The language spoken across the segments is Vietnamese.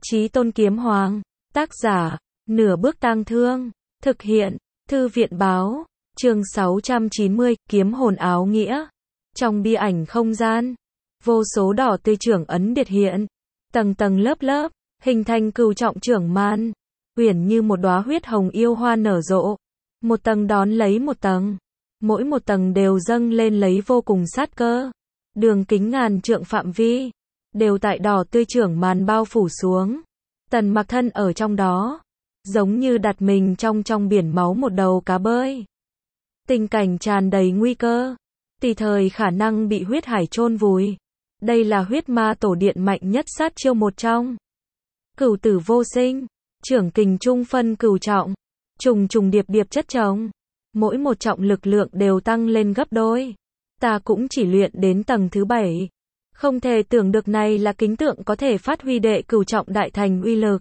Chí Tôn Kiếm Hoàng, tác giả, Nửa Bước Tang Thương, thực hiện, Thư viện báo, chương 690, Kiếm Hồn Áo Nghĩa. Trong bia ảnh không gian, vô số đỏ tươi trưởng ấn điệt hiện, tầng tầng lớp lớp, hình thành cửu trọng trưởng man, uyển như một đóa huyết hồng yêu hoa nở rộ, một tầng đón lấy một tầng, mỗi một tầng đều dâng lên lấy vô cùng sát cơ, đường kính ngàn trượng phạm vi, đều tại đỏ tươi trưởng màn bao phủ xuống. Tần Mặc thân ở trong đó, giống như đặt mình trong biển máu một đầu cá bơi. Tình cảnh tràn đầy nguy cơ, tùy thời khả năng bị huyết hải chôn vùi. Đây là huyết ma tổ điện mạnh nhất sát chiêu một trong. Cửu tử vô sinh, trưởng kình trung phân cửu trọng, trùng trùng điệp điệp chất chồng, mỗi một trọng lực lượng đều tăng lên gấp đôi. Ta cũng chỉ luyện đến tầng thứ 7. Không thể tưởng được này là kính tượng có thể phát huy đệ cửu trọng đại thành uy lực.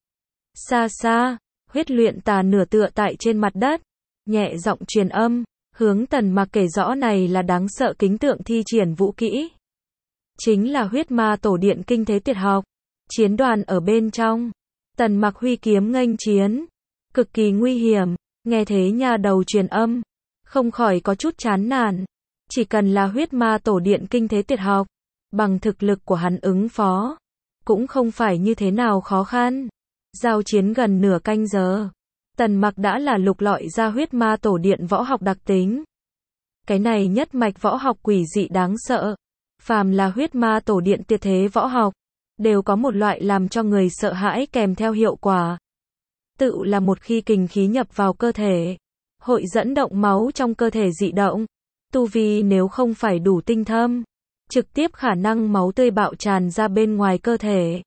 Xa xa, huyết luyện tà nửa tựa tại trên mặt đất, nhẹ giọng truyền âm, hướng Tần Mặc kể rõ này là đáng sợ kính tượng thi triển vũ kỹ. Chính là huyết ma tổ điện kinh thế tuyệt học. Chiến đoàn ở bên trong, Tần Mặc huy kiếm nghênh chiến, cực kỳ nguy hiểm. Nghe thế nha đầu truyền âm, không khỏi có chút chán nản. Chỉ cần là huyết ma tổ điện kinh thế tuyệt học, bằng thực lực của hắn ứng phó, cũng không phải như thế nào khó khăn. Giao chiến gần nửa canh giờ, Tần Mặc đã là lục lọi ra huyết ma tổ điện võ học đặc tính. Cái này nhất mạch võ học quỷ dị đáng sợ. Phàm là huyết ma tổ điện tuyệt thế võ học, đều có một loại làm cho người sợ hãi kèm theo hiệu quả. Tự là một khi kình khí nhập vào cơ thể, hội dẫn động máu trong cơ thể dị động. Tu vi nếu không phải đủ tinh thâm, trực tiếp khả năng máu tươi bạo tràn ra bên ngoài cơ thể.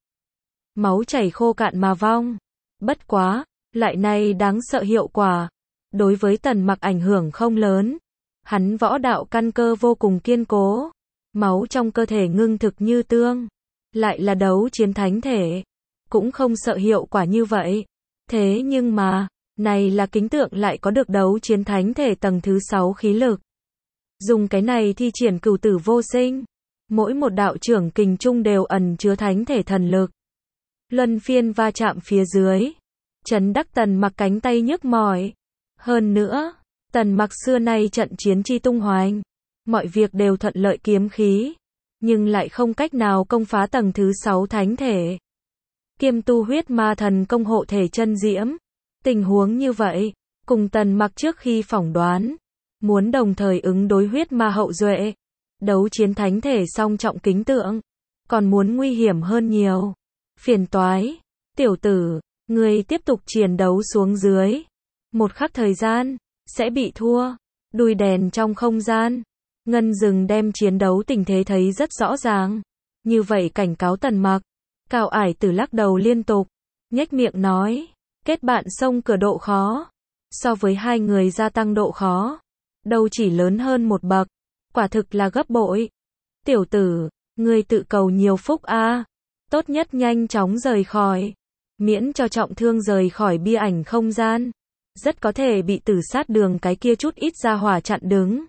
Máu chảy khô cạn mà vong. Bất quá, lại này đáng sợ hiệu quả. Đối với Tần Mặc ảnh hưởng không lớn. Hắn võ đạo căn cơ vô cùng kiên cố. Máu trong cơ thể ngưng thực như tương. Lại là đấu chiến thánh thể. Cũng không sợ hiệu quả như vậy. Thế nhưng mà, này là kính tượng lại có được đấu chiến thánh thể tầng thứ 6 khí lực. Dùng cái này thi triển cửu tử vô sinh. Mỗi một đạo trưởng kình trung đều ẩn chứa thánh thể thần lực. Luân phiên va chạm phía dưới. Chấn đắc Tần Mặc cánh tay nhức mỏi. Hơn nữa, Tần Mặc xưa nay trận chiến chi tung hoành. Mọi việc đều thuận lợi kiếm khí. Nhưng lại không cách nào công phá tầng thứ 6 thánh thể. Kiêm tu huyết ma thần công hộ thể chân diễm. Tình huống như vậy, cùng Tần Mặc trước khi phỏng đoán. Muốn đồng thời ứng đối huyết ma hậu duệ. Đấu chiến thánh thể song trọng kính tượng. Còn muốn nguy hiểm hơn nhiều. Phiền toái. Tiểu tử, người tiếp tục chiến đấu xuống dưới. Một khắc thời gian, sẽ bị thua. Đuôi đèn trong không gian. Ngân Dừng đem chiến đấu tình thế thấy rất rõ ràng. Như vậy cảnh cáo Tần Mặc. Cao Ải Tử lắc đầu liên tục. Nhếch miệng nói. Kết bạn xông cửa độ khó. So với hai người gia tăng độ khó. Đâu chỉ lớn hơn một bậc. Quả thực là gấp bội. Tiểu tử, ngươi tự cầu nhiều phúc a. Tốt nhất nhanh chóng rời khỏi. Miễn cho trọng thương rời khỏi bia ảnh không gian. Rất có thể bị tử sát đường cái kia chút ít ra hỏa chặn đứng.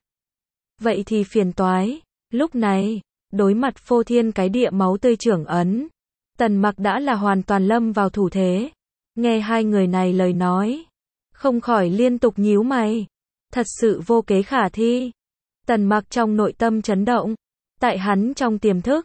Vậy thì phiền toái. Lúc này, đối mặt phô thiên cái địa máu tươi trưởng ấn. Tần Mặc đã là hoàn toàn lâm vào thủ thế. Nghe hai người này lời nói. Không khỏi liên tục nhíu mày. Thật sự vô kế khả thi. Tần Mặc trong nội tâm chấn động. Tại hắn trong tiềm thức.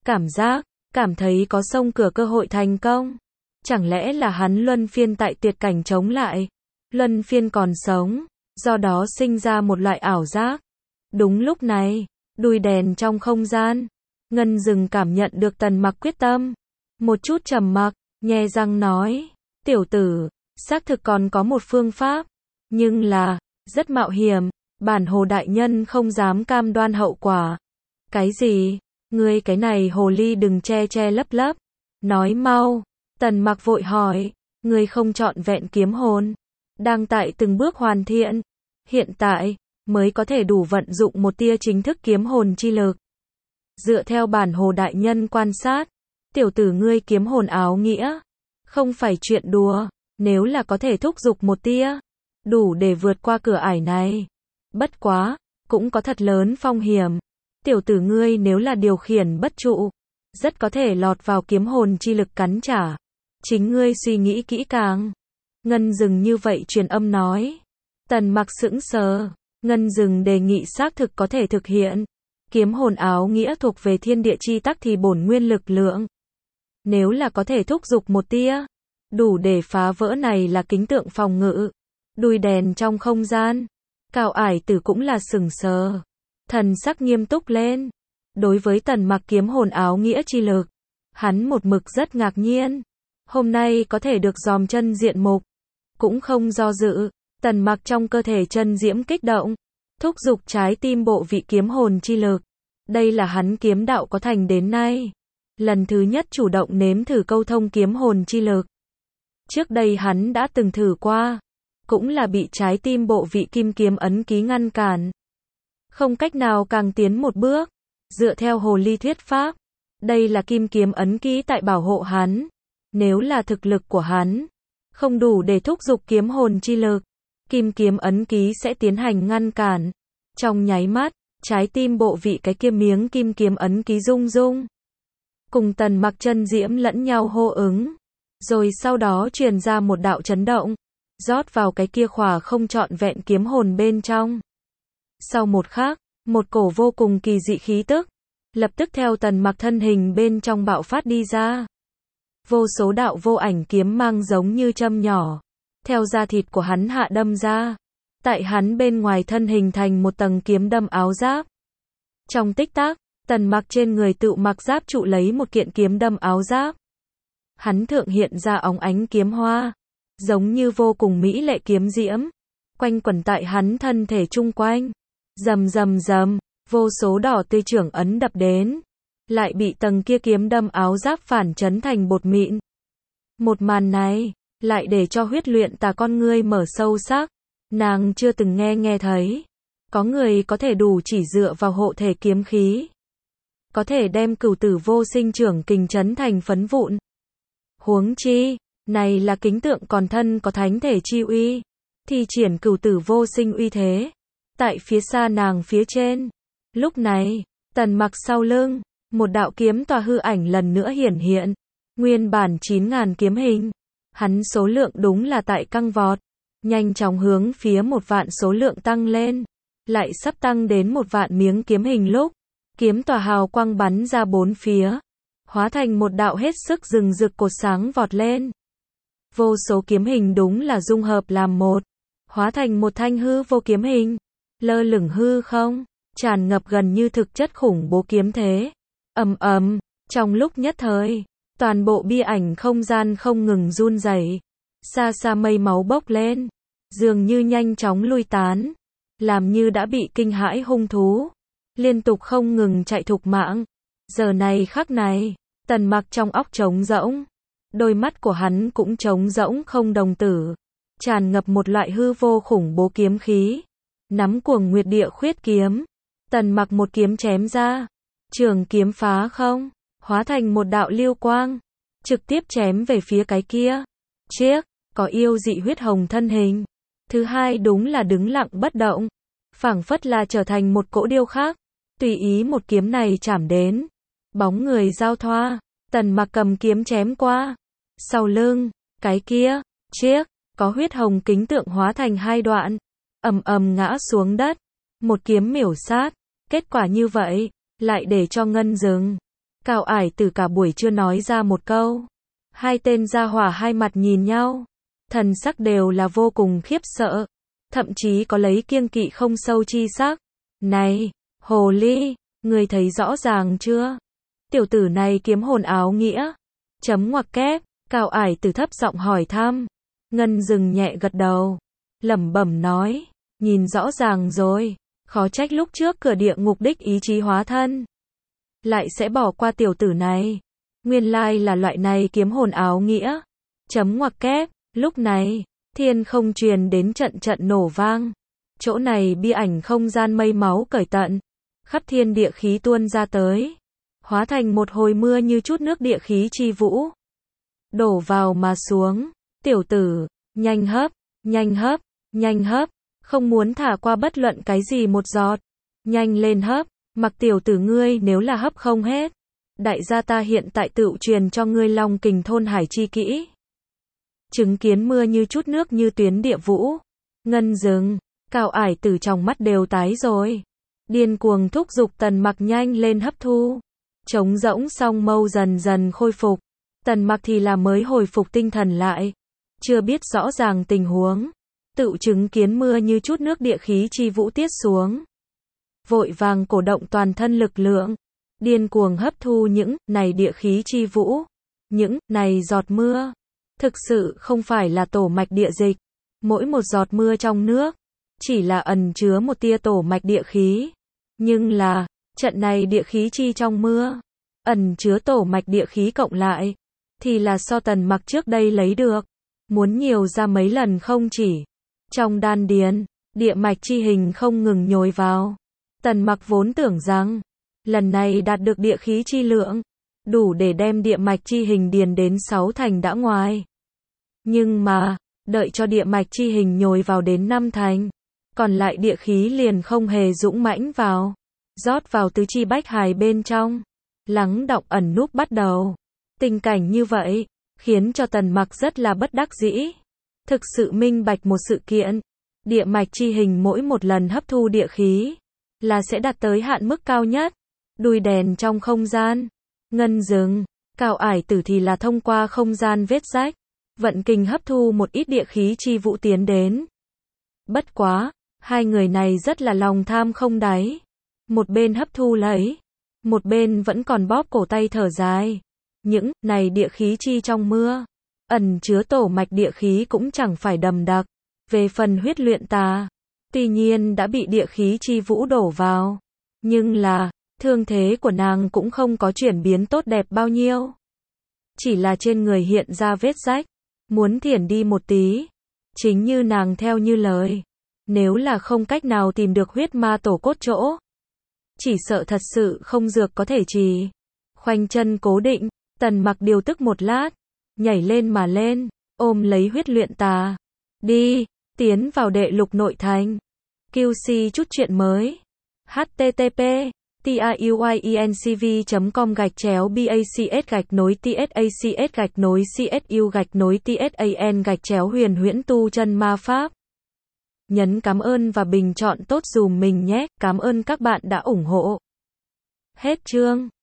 Cảm thấy có xông cửa cơ hội thành công. Chẳng lẽ là hắn luân phiên tại tuyệt cảnh chống lại. Luân phiên còn sống. Do đó sinh ra một loại ảo giác. Đúng lúc này, đuôi đèn trong không gian. Ngân Dừng cảm nhận được Tần Mặc quyết tâm. Một chút trầm mặc, nhe răng nói. Tiểu tử, xác thực còn có một phương pháp. Nhưng là, rất mạo hiểm. Bản hồ đại nhân không dám cam đoan hậu quả. Cái gì? Ngươi cái này hồ ly đừng che lấp lấp. Nói mau. Tần Mặc vội hỏi. Ngươi không trọn vẹn kiếm hồn. Đang tại từng bước hoàn thiện. Hiện tại, mới có thể đủ vận dụng một tia chính thức kiếm hồn chi lực. Dựa theo bản hồ đại nhân quan sát. Tiểu tử ngươi kiếm hồn áo nghĩa. Không phải chuyện đùa. Nếu là có thể thúc giục một tia. Đủ để vượt qua cửa ải này. Bất quá, cũng có thật lớn phong hiểm. Tiểu tử ngươi nếu là điều khiển bất trụ, rất có thể lọt vào kiếm hồn chi lực cắn trả. Chính ngươi suy nghĩ kỹ càng. Ngân Dừng như vậy truyền âm nói. Tần Mặc sững sờ. Ngân Dừng đề nghị xác thực có thể thực hiện. Kiếm hồn áo nghĩa thuộc về thiên địa chi tắc thì bổn nguyên lực lượng. Nếu là có thể thúc giục một tia, đủ để phá vỡ này là kính tượng phòng ngự. Đuôi đèn trong không gian. Cao Ải Tử cũng là sững sờ. Thần sắc nghiêm túc lên. Đối với Tần Mặc kiếm hồn áo nghĩa chi lực, hắn một mực rất ngạc nhiên. Hôm nay có thể được dòm chân diện mục, cũng không do dự. Tần Mặc trong cơ thể chân diễm kích động, thúc giục trái tim bộ vị kiếm hồn chi lực. Đây là hắn kiếm đạo có thành đến nay lần thứ nhất chủ động nếm thử câu thông kiếm hồn chi lực. Trước đây hắn đã từng thử qua, cũng là bị trái tim bộ vị kim kiếm ấn ký ngăn cản. Không cách nào càng tiến một bước. Dựa theo hồ ly thuyết pháp, đây là kim kiếm ấn ký tại bảo hộ hắn. Nếu là thực lực của hắn không đủ để thúc giục kiếm hồn chi lực, kim kiếm ấn ký sẽ tiến hành ngăn cản. Trong nháy mắt, trái tim bộ vị cái kia miếng kim kiếm ấn ký rung rung, cùng Tần Mặc chân diễm lẫn nhau hô ứng, rồi sau đó truyền ra một đạo chấn động, rót vào cái kia khỏa không trọn vẹn kiếm hồn bên trong. Sau một khắc, một cổ vô cùng kỳ dị khí tức lập tức theo Tần Mặc thân hình bên trong bạo phát đi ra. Vô số đạo vô ảnh kiếm mang giống như châm nhỏ, theo da thịt của hắn hạ đâm ra. Tại hắn bên ngoài thân hình thành một tầng kiếm đâm áo giáp. Trong tích tắc, Tần Mặc trên người tự mặc giáp trụ lấy một kiện kiếm đâm áo giáp. Hắn thượng hiện ra óng ánh kiếm hoa, giống như vô cùng mỹ lệ kiếm diễm, quanh quẩn tại hắn thân thể chung quanh. Rầm rầm rầm, vô số đỏ tươi trưởng ấn đập đến, lại bị tầng kia kiếm đâm áo giáp phản chấn thành bột mịn. Một màn này, lại để cho huyết luyện tà con ngươi mở sâu sắc. Nàng chưa từng nghe thấy có người có thể đủ chỉ dựa vào hộ thể kiếm khí, có thể đem cửu tử vô sinh trưởng kình chấn thành phấn vụn. Huống chi, này là kính tượng còn thân có thánh thể chi uy, thi triển cửu tử vô sinh uy thế. Tại phía xa nàng phía trên, lúc này, Tần Mặc sau lưng, một đạo kiếm tòa hư ảnh lần nữa hiển hiện. Nguyên bản 9.000 kiếm hình, hắn số lượng đúng là tại căng vọt, nhanh chóng hướng phía 1 vạn số lượng tăng lên, lại sắp tăng đến 1 vạn miếng kiếm hình lúc, kiếm tòa hào quang bắn ra bốn phía, hóa thành một đạo hết sức rừng rực cột sáng vọt lên. Vô số kiếm hình đúng là dung hợp làm một, hóa thành một thanh hư vô kiếm hình, lơ lửng hư không, tràn ngập gần như thực chất khủng bố kiếm thế. Ầm ầm, trong lúc nhất thời, toàn bộ bia ảnh không gian không ngừng run rẩy, xa xa mây máu bốc lên, dường như nhanh chóng lui tán, làm như đã bị kinh hãi hung thú, liên tục không ngừng chạy thục mạng. Giờ này khắc này, Tần Mặc trong óc trống rỗng, đôi mắt của hắn cũng trống rỗng không đồng tử, tràn ngập một loại hư vô khủng bố kiếm khí. Nắm cuồng nguyệt địa khuyết kiếm, Tần Mặc một kiếm chém ra, trường kiếm phá không, hóa thành một đạo lưu quang, trực tiếp chém về phía cái kia chiếc có yêu dị huyết hồng thân hình. Thứ hai đúng là đứng lặng bất động, phảng phất là trở thành một cỗ điêu khắc, tùy ý một kiếm này chạm đến. Bóng người giao thoa, Tần Mặc cầm kiếm chém qua, sau lưng, cái kia chiếc có huyết hồng kính tượng hóa thành hai đoạn, ầm ầm ngã xuống đất, một kiếm miểu sát. Kết quả như vậy, lại để cho Ngân Dừng, Cao Ải Tử cả buổi chưa nói ra một câu. Hai tên gia hỏa hai mặt nhìn nhau, thần sắc đều là vô cùng khiếp sợ, thậm chí có lấy kiêng kỵ không sâu chi sắc. Này, hồ ly, ngươi thấy rõ ràng chưa? Tiểu tử này kiếm hồn áo nghĩa. Chấm ngoặc kép, Cao Ải Tử thấp giọng hỏi thăm. Ngân Dừng nhẹ gật đầu, lẩm bẩm nói, nhìn rõ ràng rồi, khó trách lúc trước cửa địa ngục đích ý chí hóa thân lại sẽ bỏ qua tiểu tử này. Nguyên lai là loại này kiếm hồn áo nghĩa. Chấm ngoặc kép, lúc này, thiên không truyền đến trận trận nổ vang. Chỗ này bia ảnh không gian mây máu cởi tận, khắp thiên địa khí tuôn ra tới, hóa thành một hồi mưa như chút nước địa khí chi vũ, đổ vào mà xuống. Tiểu tử, nhanh hấp, nhanh hấp, nhanh hấp, không muốn thả qua bất luận cái gì một giọt. Nhanh lên hấp, mặc tiểu tử ngươi nếu là hấp không hết, đại gia ta hiện tại tự truyền cho ngươi Long Kình thôn hải chi kỹ. chứng kiến mưa như chút nước như tuyến địa vũ. Ngân dừng, Cao Ải Tử trong mắt đều tái rồi. Điên cuồng thúc giục Tần Mặc nhanh lên hấp thu. Trống rỗng song mâu dần dần khôi phục. Tần Mặc thì là mới hồi phục tinh thần lại. Chưa biết rõ ràng tình huống. Tự chứng kiến mưa như chút nước địa khí chi vũ tiết xuống. Vội vàng cổ động toàn thân lực lượng. Điên cuồng hấp thu những này địa khí chi vũ. Những này giọt mưa. Thực sự không phải là tổ mạch địa dịch. Mỗi một giọt mưa trong nước. Chỉ là ẩn chứa một tia tổ mạch địa khí. Nhưng là, trận này địa khí chi trong mưa. Ẩn chứa tổ mạch địa khí cộng lại. Thì là so Tần Mặc trước đây lấy được. Muốn nhiều ra mấy lần không chỉ. Trong đan điền, địa mạch chi hình không ngừng nhồi vào. Tần Mặc vốn tưởng rằng, lần này đạt được địa khí chi lượng, đủ để đem địa mạch chi hình điền đến 6 thành đã ngoài. Nhưng mà, đợi cho địa mạch chi hình nhồi vào đến 5 thành, còn lại địa khí liền không hề dũng mãnh vào, rót vào tứ chi bách hài bên trong, lắng đọng ẩn núp bắt đầu. Tình cảnh như vậy, khiến cho Tần Mặc rất là bất đắc dĩ. Thực sự minh bạch một sự kiện, địa mạch chi hình mỗi một lần hấp thu địa khí, là sẽ đạt tới hạn mức cao nhất. Đùi đèn trong không gian, ngân dừng, Cao Ải Tử thì là thông qua không gian vết rách, vận kinh hấp thu một ít địa khí chi vũ tiến đến. Bất quá, hai người này rất là lòng tham không đáy. Một bên hấp thu lấy, một bên vẫn còn bóp cổ tay thở dài. Những này địa khí chi trong mưa, ẩn chứa tổ mạch địa khí cũng chẳng phải đầm đặc. Về phần huyết luyện tà, tuy nhiên đã bị địa khí chi vũ đổ vào, nhưng là, thương thế của nàng cũng không có chuyển biến tốt đẹp bao nhiêu. Chỉ là trên người hiện ra vết rách, muốn thiển đi một tí. Chính như nàng theo như lời, nếu là không cách nào tìm được huyết ma tổ cốt chỗ, chỉ sợ thật sự không dược có thể trì. Khoanh chân cố định, Tần Mặc điều tức một lát, nhảy lên mà lên, ôm lấy huyết luyện tà. Đi, tiến vào đệ lục nội thành. QC chút chuyện mới. http tiuyinc.com/bacs-tsacs-csu-tsan-huyền huyễn tu chân ma pháp. Nhấn cảm ơn và bình chọn tốt dùm mình nhé. Cảm ơn các bạn đã ủng hộ. Hết chương.